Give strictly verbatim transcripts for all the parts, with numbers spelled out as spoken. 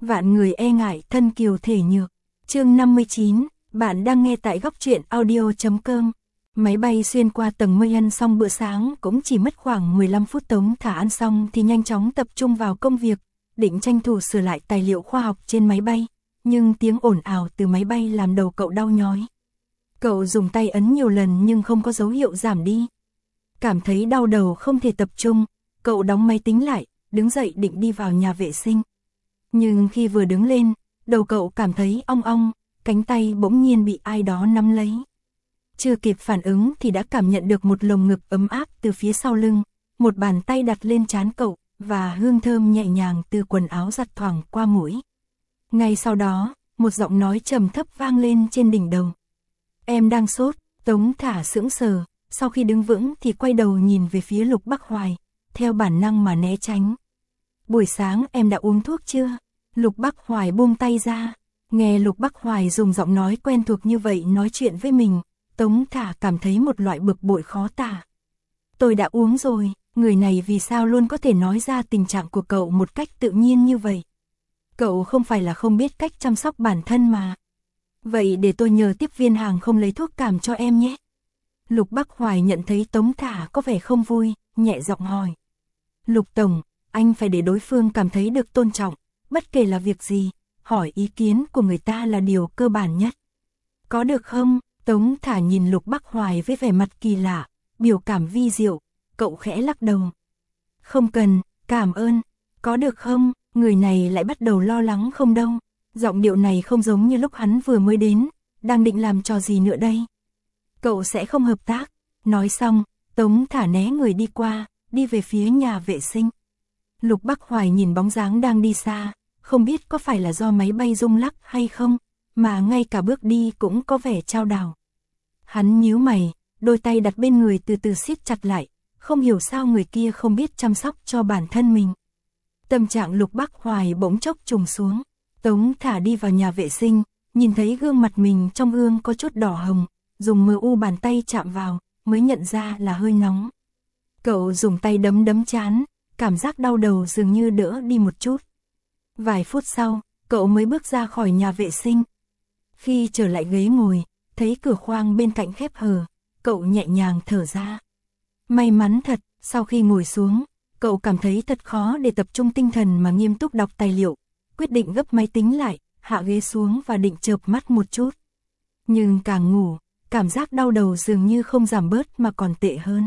Vạn người e ngại thân kiều thể nhược. Chương năm mươi chín, bạn đang nghe tại góc truyện audio.com. Máy bay xuyên qua tầng mây ăn xong bữa sáng cũng chỉ mất khoảng mười lăm phút. Tống Thả ăn xong thì nhanh chóng tập trung vào công việc, định tranh thủ sửa lại tài liệu khoa học trên máy bay, nhưng tiếng ồn ào từ máy bay làm đầu cậu đau nhói. Cậu dùng tay ấn nhiều lần nhưng không có dấu hiệu giảm đi. Cảm thấy đau đầu không thể tập trung, cậu đóng máy tính lại, đứng dậy định đi vào nhà vệ sinh. Nhưng khi vừa đứng lên, đầu cậu cảm thấy ong ong, cánh tay bỗng nhiên bị ai đó nắm lấy. Chưa kịp phản ứng thì đã cảm nhận được một lồng ngực ấm áp từ phía sau lưng, một bàn tay đặt lên trán cậu, và hương thơm nhẹ nhàng từ quần áo giặt thoảng qua mũi. Ngay sau đó, một giọng nói trầm thấp vang lên trên đỉnh đầu. Em đang sốt. Tống Thả sững sờ, sau khi đứng vững thì quay đầu nhìn về phía Lục Bắc Hoài, theo bản năng mà né tránh. Buổi sáng em đã uống thuốc chưa? Lục Bắc Hoài buông tay ra. Nghe Lục Bắc Hoài dùng giọng nói quen thuộc như vậy nói chuyện với mình, Tống Thả cảm thấy một loại bực bội khó tả. Tôi đã uống rồi. Người này vì sao luôn có thể nói ra tình trạng của cậu một cách tự nhiên như vậy? Cậu không phải là không biết cách chăm sóc bản thân mà. Vậy để tôi nhờ tiếp viên hàng không lấy thuốc cảm cho em nhé. Lục Bắc Hoài nhận thấy Tống Thả có vẻ không vui, nhẹ giọng hỏi. Lục Tổng, anh phải để đối phương cảm thấy được tôn trọng, bất kể là việc gì, hỏi ý kiến của người ta là điều cơ bản nhất. Có được không? Tống Thả nhìn Lục Bắc Hoài với vẻ mặt kỳ lạ, biểu cảm vi diệu, cậu khẽ lắc đầu. Không cần, cảm ơn. Có được không? Người này lại bắt đầu lo lắng không đâu. Giọng điệu này không giống như lúc hắn vừa mới đến, đang định làm trò gì nữa đây. Cậu sẽ không hợp tác. Nói xong, Tống Thả né người đi qua, đi về phía nhà vệ sinh. Lục Bắc Hoài nhìn bóng dáng đang đi xa, không biết có phải là do máy bay rung lắc hay không, mà ngay cả bước đi cũng có vẻ chao đảo. Hắn nhíu mày, đôi tay đặt bên người từ từ siết chặt lại, không hiểu sao người kia không biết chăm sóc cho bản thân mình. Tâm trạng Lục Bắc Hoài bỗng chốc trùng xuống. Tống Thả đi vào nhà vệ sinh, nhìn thấy gương mặt mình trong gương có chút đỏ hồng, dùng mờ u bàn tay chạm vào, mới nhận ra là hơi nóng. Cậu dùng tay đấm đấm trán, cảm giác đau đầu dường như đỡ đi một chút. Vài phút sau, cậu mới bước ra khỏi nhà vệ sinh. Khi trở lại ghế ngồi, thấy cửa khoang bên cạnh khép hờ, cậu nhẹ nhàng thở ra. May mắn thật, sau khi ngồi xuống, cậu cảm thấy thật khó để tập trung tinh thần mà nghiêm túc đọc tài liệu, quyết định gấp máy tính lại, hạ ghế xuống và định chợp mắt một chút. Nhưng càng ngủ, cảm giác đau đầu dường như không giảm bớt mà còn tệ hơn.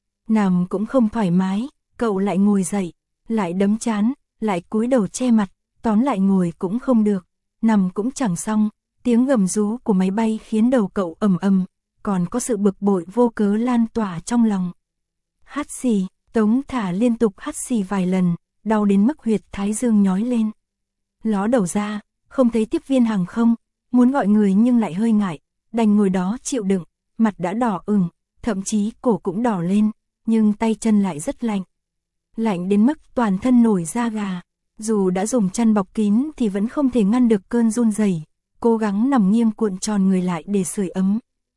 Nằm cũng không thoải mái, cậu lại ngồi dậy, lại đấm trán, lại cúi đầu che mặt, tóm lại ngồi cũng không được, nằm cũng chẳng xong, tiếng gầm rú của máy bay khiến đầu cậu ầm ầm, còn có sự bực bội vô cớ lan tỏa trong lòng. Hắt xì, Tống Thả liên tục hắt xì vài lần, đau đến mức huyệt thái dương nhói lên. Ló đầu ra, không thấy tiếp viên hàng không, muốn gọi người nhưng lại hơi ngại, đành ngồi đó chịu đựng, mặt đã đỏ ửng, thậm chí cổ cũng đỏ lên, nhưng tay chân lại rất lạnh. Lạnh đến mức toàn thân nổi da gà, dù đã dùng chăn bọc kín thì vẫn không thể ngăn được cơn run rẩy, cố gắng nằm nghiêng cuộn tròn người lại để sưởi ấm.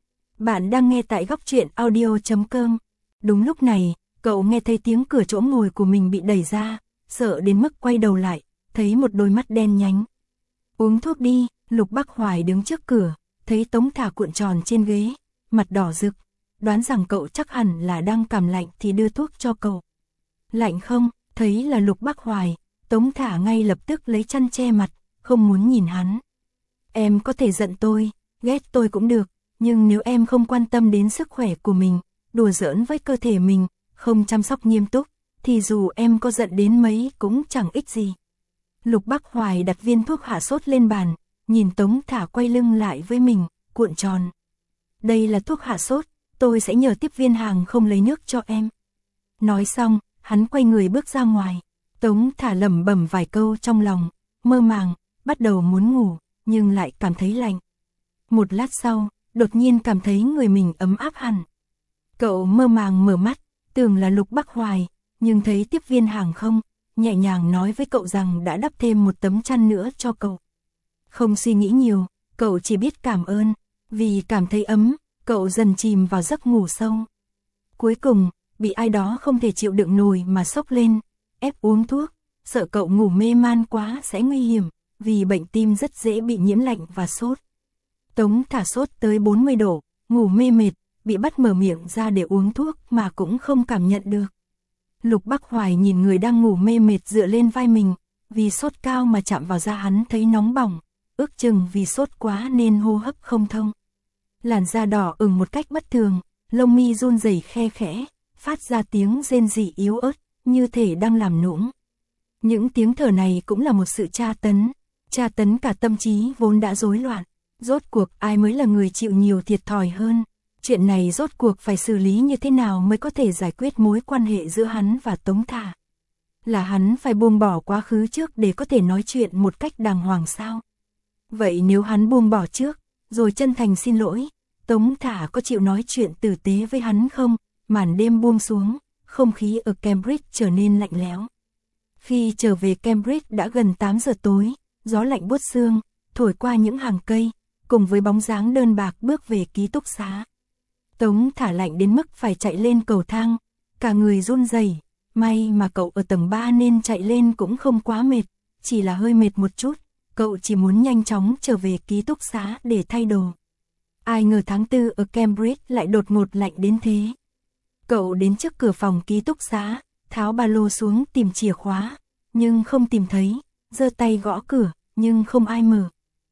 Bạn đang nghe tại góc truyện audio.com. Đúng lúc này, cậu nghe thấy tiếng cửa chỗ ngồi của mình bị đẩy ra, sợ đến mức quay đầu lại, thấy một đôi mắt đen nhánh. Uống thuốc đi. Lục Bắc Hoài đứng trước cửa, thấy Tống Thả cuộn tròn trên ghế, mặt đỏ rực, đoán rằng cậu chắc hẳn là đang cảm lạnh thì đưa thuốc cho cậu. Lạnh không? Thấy là Lục Bắc Hoài, Tống Thả ngay lập tức lấy chăn che mặt, không muốn nhìn hắn. Em có thể giận tôi, ghét tôi cũng được, nhưng nếu em không quan tâm đến sức khỏe của mình, đùa giỡn với cơ thể mình, không chăm sóc nghiêm túc, thì dù em có giận đến mấy cũng chẳng ích gì. Lục Bắc Hoài đặt viên thuốc hạ sốt lên bàn, nhìn Tống Thả quay lưng lại với mình, cuộn tròn. Đây là thuốc hạ sốt, tôi sẽ nhờ tiếp viên hàng không lấy nước cho em. Nói xong, hắn quay người bước ra ngoài. Tống Thả lẩm bẩm vài câu trong lòng, mơ màng, bắt đầu muốn ngủ, nhưng lại cảm thấy lạnh. Một lát sau, đột nhiên cảm thấy người mình ấm áp hẳn. Cậu mơ màng mở mắt, tưởng là Lục Bắc Hoài, nhưng thấy tiếp viên hàng không, nhẹ nhàng nói với cậu rằng đã đắp thêm một tấm chăn nữa cho cậu. Không suy nghĩ nhiều, cậu chỉ biết cảm ơn, vì cảm thấy ấm, cậu dần chìm vào giấc ngủ sâu. Cuối cùng, bị ai đó không thể chịu đựng nổi mà sốc lên, ép uống thuốc, sợ cậu ngủ mê man quá sẽ nguy hiểm, vì bệnh tim rất dễ bị nhiễm lạnh và sốt. Tống Thả sốt tới bốn mươi độ, ngủ mê mệt, bị bắt mở miệng ra để uống thuốc mà cũng không cảm nhận được. Lục Bắc Hoài nhìn người đang ngủ mê mệt dựa lên vai mình, vì sốt cao mà chạm vào da hắn thấy nóng bỏng, ước chừng vì sốt quá nên hô hấp không thông. Làn da đỏ ửng một cách bất thường, lông mi run rẩy khe khẽ, phát ra tiếng rên rỉ yếu ớt, như thể đang làm nũng. Những tiếng thở này cũng là một sự tra tấn, tra tấn cả tâm trí vốn đã rối loạn. Rốt cuộc ai mới là người chịu nhiều thiệt thòi hơn? Chuyện này rốt cuộc phải xử lý như thế nào mới có thể giải quyết mối quan hệ giữa hắn và Tống Thả? Là hắn phải buông bỏ quá khứ trước để có thể nói chuyện một cách đàng hoàng sao? Vậy nếu hắn buông bỏ trước, rồi chân thành xin lỗi, Tống Thả có chịu nói chuyện tử tế với hắn không? Màn đêm buông xuống, không khí ở Cambridge trở nên lạnh lẽo. Khi trở về Cambridge đã gần tám giờ tối, gió lạnh buốt xương, thổi qua những hàng cây, cùng với bóng dáng đơn bạc bước về ký túc xá. Tống Thả lạnh đến mức phải chạy lên cầu thang, cả người run rẩy. May mà cậu ở tầng ba nên chạy lên cũng không quá mệt, chỉ là hơi mệt một chút, cậu chỉ muốn nhanh chóng trở về ký túc xá để thay đồ. Ai ngờ tháng tư ở Cambridge lại đột ngột lạnh đến thế. Cậu đến trước cửa phòng ký túc xá, tháo ba lô xuống tìm chìa khóa, nhưng không tìm thấy, giơ tay gõ cửa, nhưng không ai mở.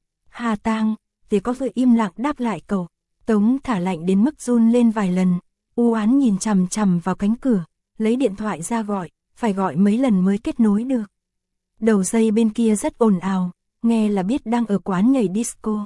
Hà Tang, thì có người im lặng đáp lại cậu. Tống Thả lạnh đến mức run lên vài lần, u oán nhìn chằm chằm vào cánh cửa, lấy điện thoại ra gọi, phải gọi mấy lần mới kết nối được. Đầu dây bên kia rất ồn ào, nghe là biết đang ở quán nhảy disco.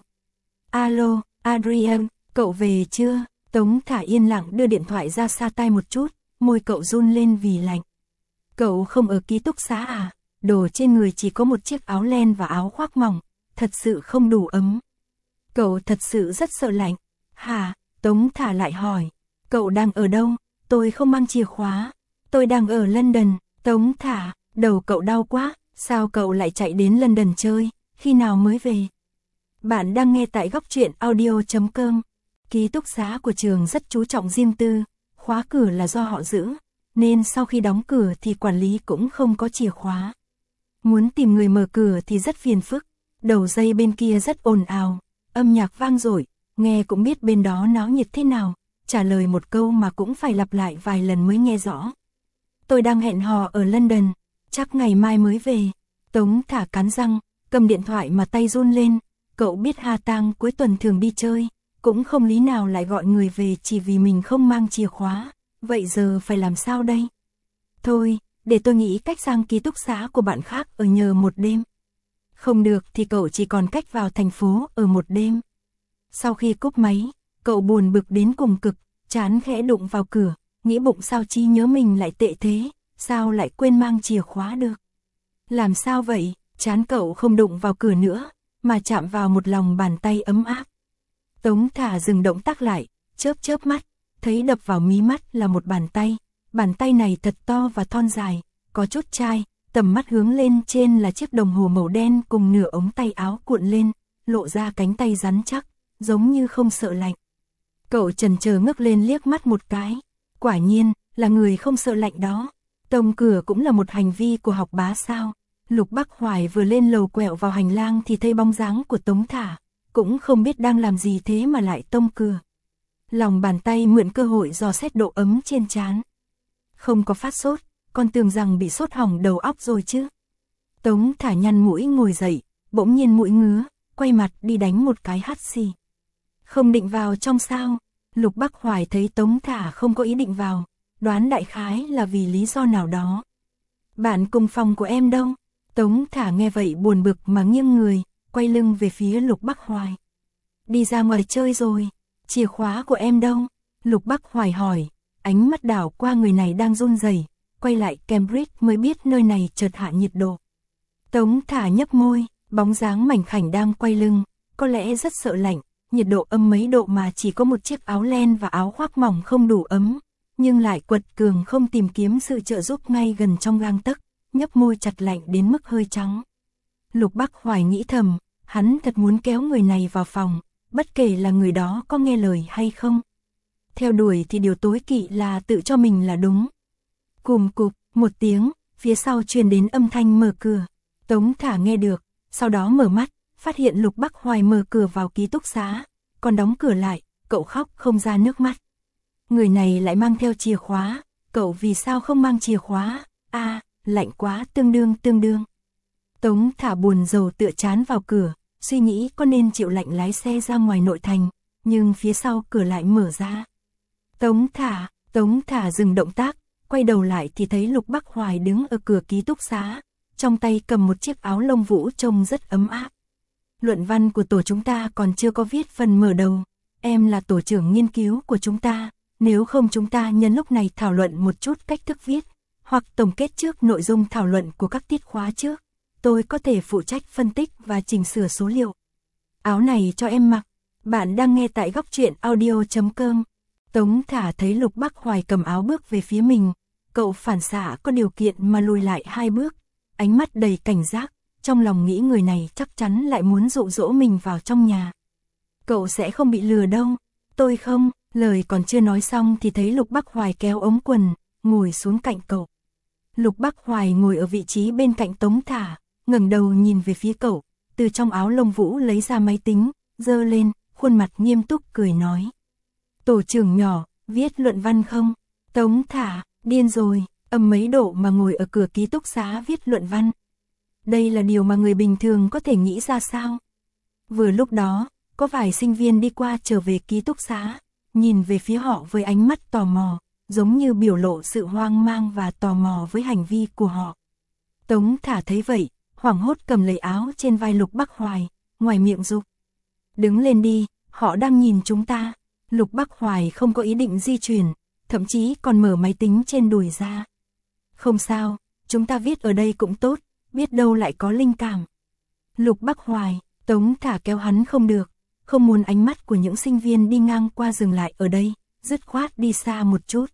Alo, Adrian, cậu về chưa? Tống Thả yên lặng đưa điện thoại ra xa tai một chút, môi cậu run lên vì lạnh. Cậu không ở ký túc xá à? Đồ trên người chỉ có một chiếc áo len và áo khoác mỏng, thật sự không đủ ấm. Cậu thật sự rất sợ lạnh. Hả? Tống Thả lại hỏi. Cậu đang ở đâu? Tôi không mang chìa khóa. Tôi đang ở London. Tống Thả, đầu cậu đau quá. Sao cậu lại chạy đến London chơi? Khi nào mới về? Bạn đang nghe tại góc truyện audio chấm com. Ký túc xá của trường rất chú trọng riêng tư. Khóa cửa là do họ giữ, nên sau khi đóng cửa thì quản lý cũng không có chìa khóa. Muốn tìm người mở cửa thì rất phiền phức. Đầu dây bên kia rất ồn ào, âm nhạc vang dội, nghe cũng biết bên đó náo nhiệt thế nào, trả lời một câu mà cũng phải lặp lại vài lần mới nghe rõ. Tôi đang hẹn hò ở London, chắc ngày mai mới về. Tống Thả cắn răng, cầm điện thoại mà tay run lên, cậu biết Hà Tang cuối tuần thường đi chơi, cũng không lý nào lại gọi người về chỉ vì mình không mang chìa khóa, vậy giờ phải làm sao đây? Thôi, để tôi nghĩ cách sang ký túc xá của bạn khác ở nhờ một đêm. Không được thì cậu chỉ còn cách vào thành phố ở một đêm. Sau khi cúp máy, cậu buồn bực đến cùng cực, trán khẽ đụng vào cửa, nghĩ bụng sao trí nhớ mình lại tệ thế, sao lại quên mang chìa khóa được. Làm sao vậy? Trán cậu không đụng vào cửa nữa, mà chạm vào một lòng bàn tay ấm áp. Tống Thả dừng động tác lại, chớp chớp mắt, thấy đập vào mí mắt là một bàn tay. Bàn tay này thật to và thon dài, có chút chai, tầm mắt hướng lên trên là chiếc đồng hồ màu đen cùng nửa ống tay áo cuộn lên, lộ ra cánh tay rắn chắc, giống như không sợ lạnh. Cậu chần chờ ngước lên liếc mắt một cái, quả nhiên, là người không sợ lạnh đó. Tông cửa cũng là một hành vi của học bá sao. Lục Bắc Hoài vừa lên lầu quẹo vào hành lang thì thấy bóng dáng của Tống Thả, cũng không biết đang làm gì thế mà lại tông cửa. Lòng bàn tay mượn cơ hội dò xét độ ấm trên trán. Không có phát sốt, con tưởng rằng bị sốt hỏng đầu óc rồi chứ. Tống Thả nhăn mũi ngồi dậy, bỗng nhiên mũi ngứa, quay mặt đi đánh một cái hắt xì. Không định vào trong sao? Lục Bắc Hoài thấy Tống Thả không có ý định vào, đoán đại khái là vì lý do nào đó. Bạn cùng phòng của em đâu? Tống Thả nghe vậy buồn bực mà nghiêng người, quay lưng về phía Lục Bắc Hoài. Đi ra ngoài chơi rồi, chìa khóa của em đâu? Lục Bắc Hoài hỏi, ánh mắt đảo qua người này đang run rẩy, quay lại Cambridge mới biết nơi này chợt hạ nhiệt độ. Tống Thả nhấp môi, bóng dáng mảnh khảnh đang quay lưng, có lẽ rất sợ lạnh, nhiệt độ âm mấy độ mà chỉ có một chiếc áo len và áo khoác mỏng không đủ ấm, nhưng lại quật cường không tìm kiếm sự trợ giúp ngay gần trong gang tấc, nhấp môi chặt lạnh đến mức hơi trắng. Lục Bắc Hoài nghĩ thầm, hắn thật muốn kéo người này vào phòng, bất kể là người đó có nghe lời hay không. Theo đuổi thì điều tối kỵ là tự cho mình là đúng. Cùm cụp, một tiếng, phía sau truyền đến âm thanh mở cửa. Tống Thả nghe được, sau đó mở mắt, phát hiện Lục Bắc Hoài mở cửa vào ký túc xá, còn đóng cửa lại, cậu khóc không ra nước mắt. Người này lại mang theo chìa khóa, cậu vì sao không mang chìa khóa? A, à, lạnh quá, tương đương tương đương. Tống Thả buồn rầu tựa chán vào cửa, suy nghĩ có nên chịu lạnh lái xe ra ngoài nội thành, nhưng phía sau cửa lại mở ra. Tống Thả, Tống Thả dừng động tác, quay đầu lại thì thấy Lục Bắc Hoài đứng ở cửa ký túc xá, trong tay cầm một chiếc áo lông vũ trông rất ấm áp. Luận văn của tổ chúng ta còn chưa có viết phần mở đầu, em là tổ trưởng nghiên cứu của chúng ta, nếu không chúng ta nhân lúc này thảo luận một chút cách thức viết, hoặc tổng kết trước nội dung thảo luận của các tiết khóa trước, tôi có thể phụ trách phân tích và chỉnh sửa số liệu. Áo này cho em mặc, bạn đang nghe tại góc truyện audio chấm com. Tống Thả thấy Lục Bắc Hoài cầm áo bước về phía mình, cậu phản xạ có điều kiện mà lùi lại hai bước, ánh mắt đầy cảnh giác, trong lòng nghĩ người này chắc chắn lại muốn dụ dỗ mình vào trong nhà. Cậu sẽ không bị lừa đâu, tôi không, lời còn chưa nói xong thì thấy Lục Bắc Hoài kéo ống quần, ngồi xuống cạnh cậu. Lục Bắc Hoài ngồi ở vị trí bên cạnh Tống Thả, ngẩng đầu nhìn về phía cậu, từ trong áo lông vũ lấy ra máy tính, giơ lên, khuôn mặt nghiêm túc cười nói. Tổ trưởng nhỏ, viết luận văn không? Tống Thả, điên rồi, âm mấy độ mà ngồi ở cửa ký túc xá viết luận văn. Đây là điều mà người bình thường có thể nghĩ ra sao? Vừa lúc đó, có vài sinh viên đi qua trở về ký túc xá, nhìn về phía họ với ánh mắt tò mò, giống như biểu lộ sự hoang mang và tò mò với hành vi của họ. Tống Thả thấy vậy, hoảng hốt cầm lấy áo trên vai Lục Bắc Hoài, ngoài miệng giục. Đứng lên đi, họ đang nhìn chúng ta. Lục Bắc Hoài không có ý định di chuyển, thậm chí còn mở máy tính trên đùi ra. Không sao, chúng ta viết ở đây cũng tốt, biết đâu lại có linh cảm. Lục Bắc Hoài, Tống Thả kéo hắn không được, không muốn ánh mắt của những sinh viên đi ngang qua dừng lại ở đây, dứt khoát đi xa một chút.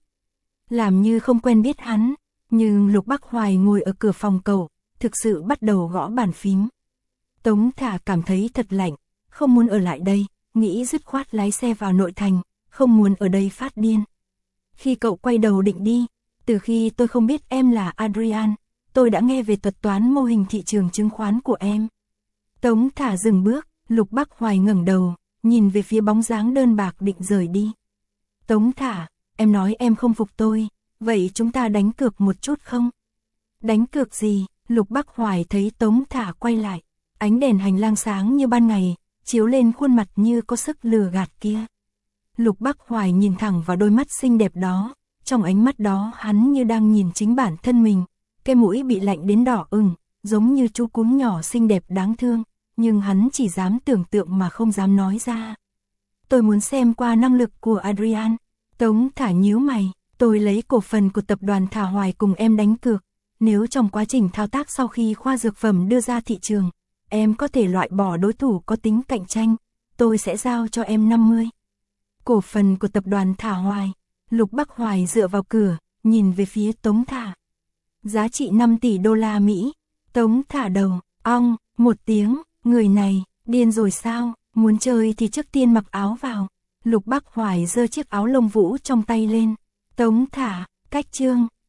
Làm như không quen biết hắn, nhưng Lục Bắc Hoài ngồi ở cửa phòng cậu, thực sự bắt đầu gõ bàn phím. Tống Thả cảm thấy thật lạnh, không muốn ở lại đây, nghĩ dứt khoát lái xe vào nội thành, không muốn ở đây phát điên. Khi cậu quay đầu định đi, từ khi tôi không biết em là Adrian, tôi đã nghe về thuật toán mô hình thị trường chứng khoán của em. Tống Thả dừng bước, Lục Bắc Hoài ngẩng đầu, nhìn về phía bóng dáng đơn bạc định rời đi. Tống Thả, em nói em không phục tôi, vậy chúng ta đánh cược một chút không? Đánh cược gì? Lục Bắc Hoài thấy Tống Thả quay lại, ánh đèn hành lang sáng như ban ngày, chiếu lên khuôn mặt như có sức lừa gạt kia. Lục Bắc Hoài nhìn thẳng vào đôi mắt xinh đẹp đó, trong ánh mắt đó hắn như đang nhìn chính bản thân mình, cái mũi bị lạnh đến đỏ ửng, giống như chú cún nhỏ xinh đẹp đáng thương, nhưng hắn chỉ dám tưởng tượng mà không dám nói ra. Tôi muốn xem qua năng lực của Adrian. Tống Thả nhíu mày, tôi lấy cổ phần của tập đoàn Thả Hoài cùng em đánh cược, nếu trong quá trình thao tác sau khi khoa dược phẩm đưa ra thị trường, em có thể loại bỏ đối thủ có tính cạnh tranh, tôi sẽ giao cho em năm mươi. Cổ phần của tập đoàn Thả Hoài. Lục Bắc Hoài dựa vào cửa, nhìn về phía Tống Thả. Giá trị năm tỷ đô la Mỹ. Tống Thả đầu, ong, một tiếng, người này, điên rồi sao, muốn chơi thì trước tiên mặc áo vào. Lục Bắc Hoài giơ chiếc áo lông vũ trong tay lên. Tống Thả, cách chương,